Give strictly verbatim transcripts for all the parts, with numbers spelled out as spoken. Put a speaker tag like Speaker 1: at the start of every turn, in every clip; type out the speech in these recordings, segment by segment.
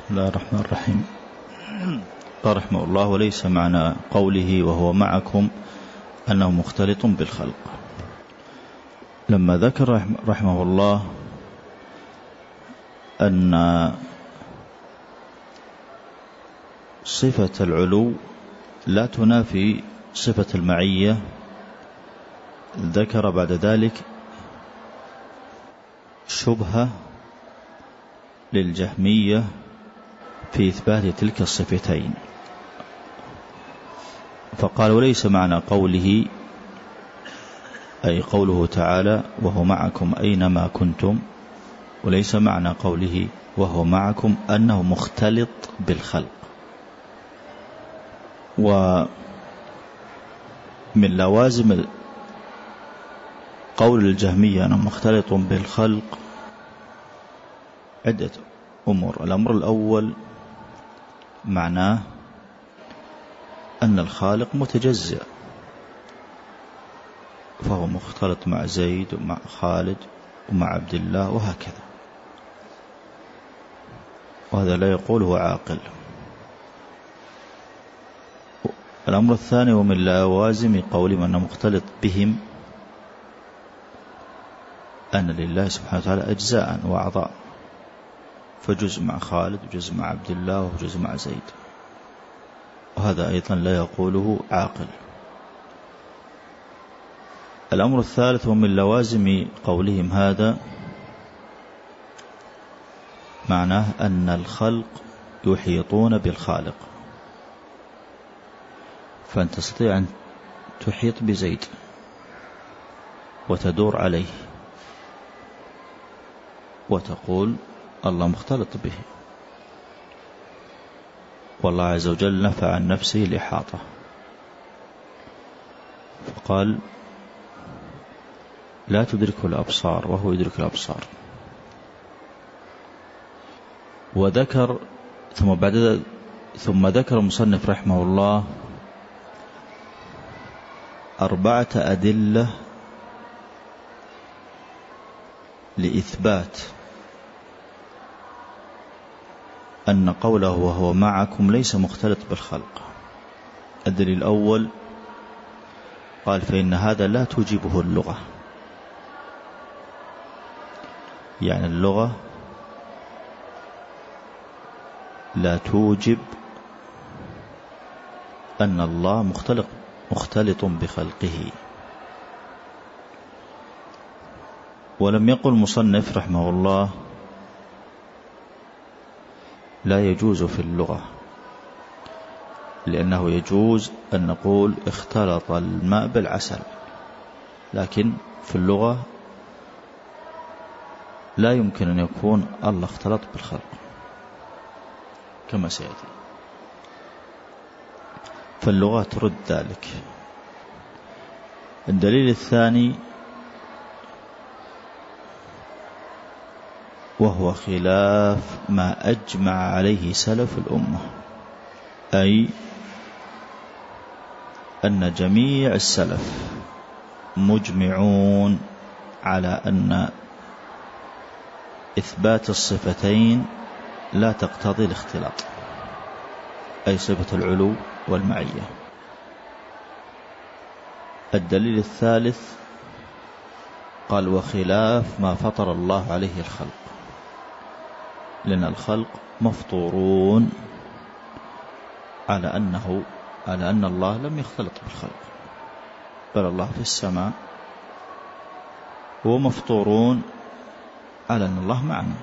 Speaker 1: بسم الله الرحمن الرحيم. قال رحمه الله: وليس معنى قوله وهو معكم أنه مختلط بالخلق. لما ذكر رحمه الله أن صفة العلو لا تنافي صفة المعية، ذكر بعد ذلك شبهة للجهمية في إثبات تلك الصفتين، فقال: وليس معنى قوله أي قوله تعالى وهو معكم أينما كنتم، وليس معنى قوله وهو معكم أنه مختلط بالخلق. ومن لوازم قول الجهمية أنه مختلط بالخلق عدة أمور. الأمر الأول معناه أن الخالق متجزئ، فهو مختلط مع زيد ومع خالد ومع عبد الله وهكذا، وهذا لا يقوله عاقل. الأمر الثاني ومن لوازم قولهم أنه مختلط بهم أن لله سبحانه وتعالى أجزاء وأعضاء، فجزء مع خالد وجزء مع عبد الله وجزء مع زيد، وهذا أيضا لا يقوله عاقل. الأمر الثالث ومن لوازم قولهم هذا معناه أن الخلق يحيطون بالخالق، فأنت تستطيع أن تحيط بزيد وتدور عليه وتقول الله مختلط به، والله عز وجل نفى عن نفسه الإحاطة، فقال لا تدركه الأبصار وهو يدرك الأبصار. وذكر ثم بعد ثم ذكر المصنف رحمه الله أربعة أدلة لإثبات أن قوله وهو معكم ليس مختلط بالخلق. الدليل الأول قال: فإن هذا لا توجبه اللغة، يعني اللغة لا توجب أن الله مختلط مختلط بخلقه. ولم يقل المصنف رحمه الله لا يجوز في اللغة، لأنه يجوز أن نقول اختلط الماء بالعسل، لكن في اللغة لا يمكن أن يكون الله اختلط بالخلق كما سيأتي، فاللغة ترد ذلك. الدليل الثاني وهو خلاف ما أجمع عليه سلف الأمة، أي أن جميع السلف مجمعون على أن إثبات الصفتين لا تقتضي الاختلاط، أي صفة العلو والمعية. الدليل الثالث قال: وخلاف ما فطر الله عليه الخلق، لأن الخلق مفطورون على أنه على أن الله لم يختلط بالخلق، بل الله في السماء، ومفطورون على أن الله معنا.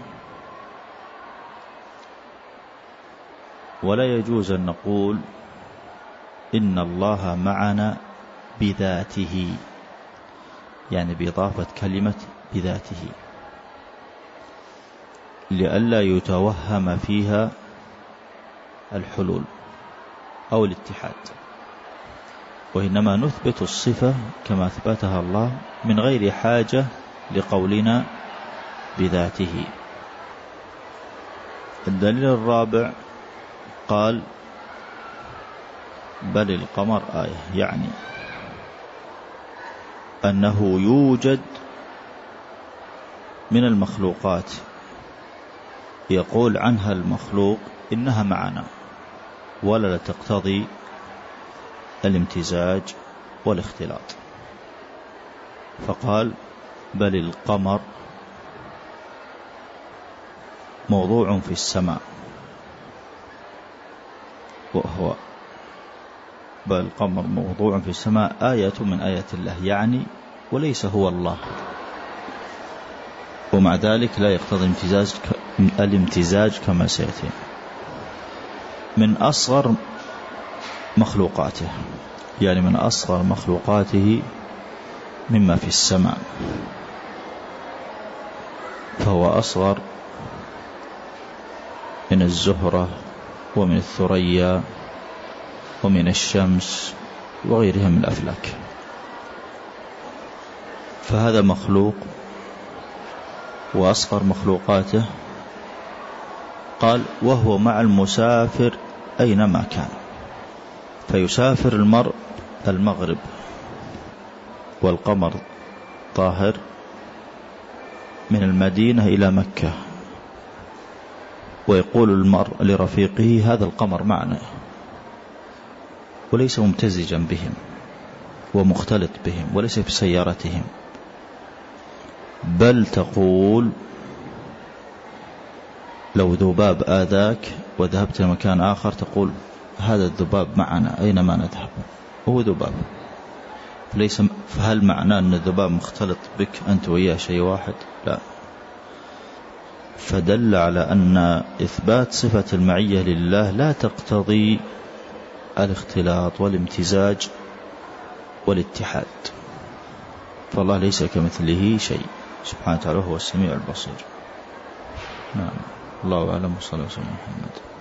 Speaker 1: ولا يجوز أن نقول إن الله معنا بذاته، يعني بإضافة كلمة بذاته، لئلا يتوهم فيها الحلول أو الاتحاد، وإنما نثبت الصفة كما أثبتها الله من غير حاجة لقولنا بذاته. الدليل الرابع قال: بل القمر آية، يعني أنه يوجد من المخلوقات يقول عنها المخلوق إنها معنا ولا تقتضي الامتزاج والاختلاط، فقال بل القمر موضوع في السماء وهو بل القمر موضوع في السماء آية من آيات الله، يعني وليس هو الله، ومع ذلك لا يقتضي الامتزاج الامتزاج كما سيأتي. من أصغر مخلوقاته، يعني من أصغر مخلوقاته مما في السماء، فهو أصغر من الزهرة ومن الثريا ومن الشمس وغيرها من الأفلاك، فهذا مخلوق وأصغر مخلوقاته. قال وهو مع المسافر أينما كان، فيسافر المرء المغرب والقمر طاهر من المدينة إلى مكة، ويقول المرء لرفيقه هذا القمر معنا، وليس ممتزجا بهم ومختلط بهم وليس في سيارتهم، بل تقول لو ذباب آذاك وذهبت لمكان آخر تقول هذا الذباب معنا أينما نذهب، هو ذباب، ليس. فهل معناه أن الذباب مختلط بك أنت وياه شيء واحد؟ لا. فدل على أن إثبات صفة المعية لله لا تقتضي الاختلاط والامتزاج والاتحاد، فالله ليس كمثله شيء سبحانه وتعالى، هو السميع البصير. نعم، الله أعلم، صلى الله عليه وسلم محمد.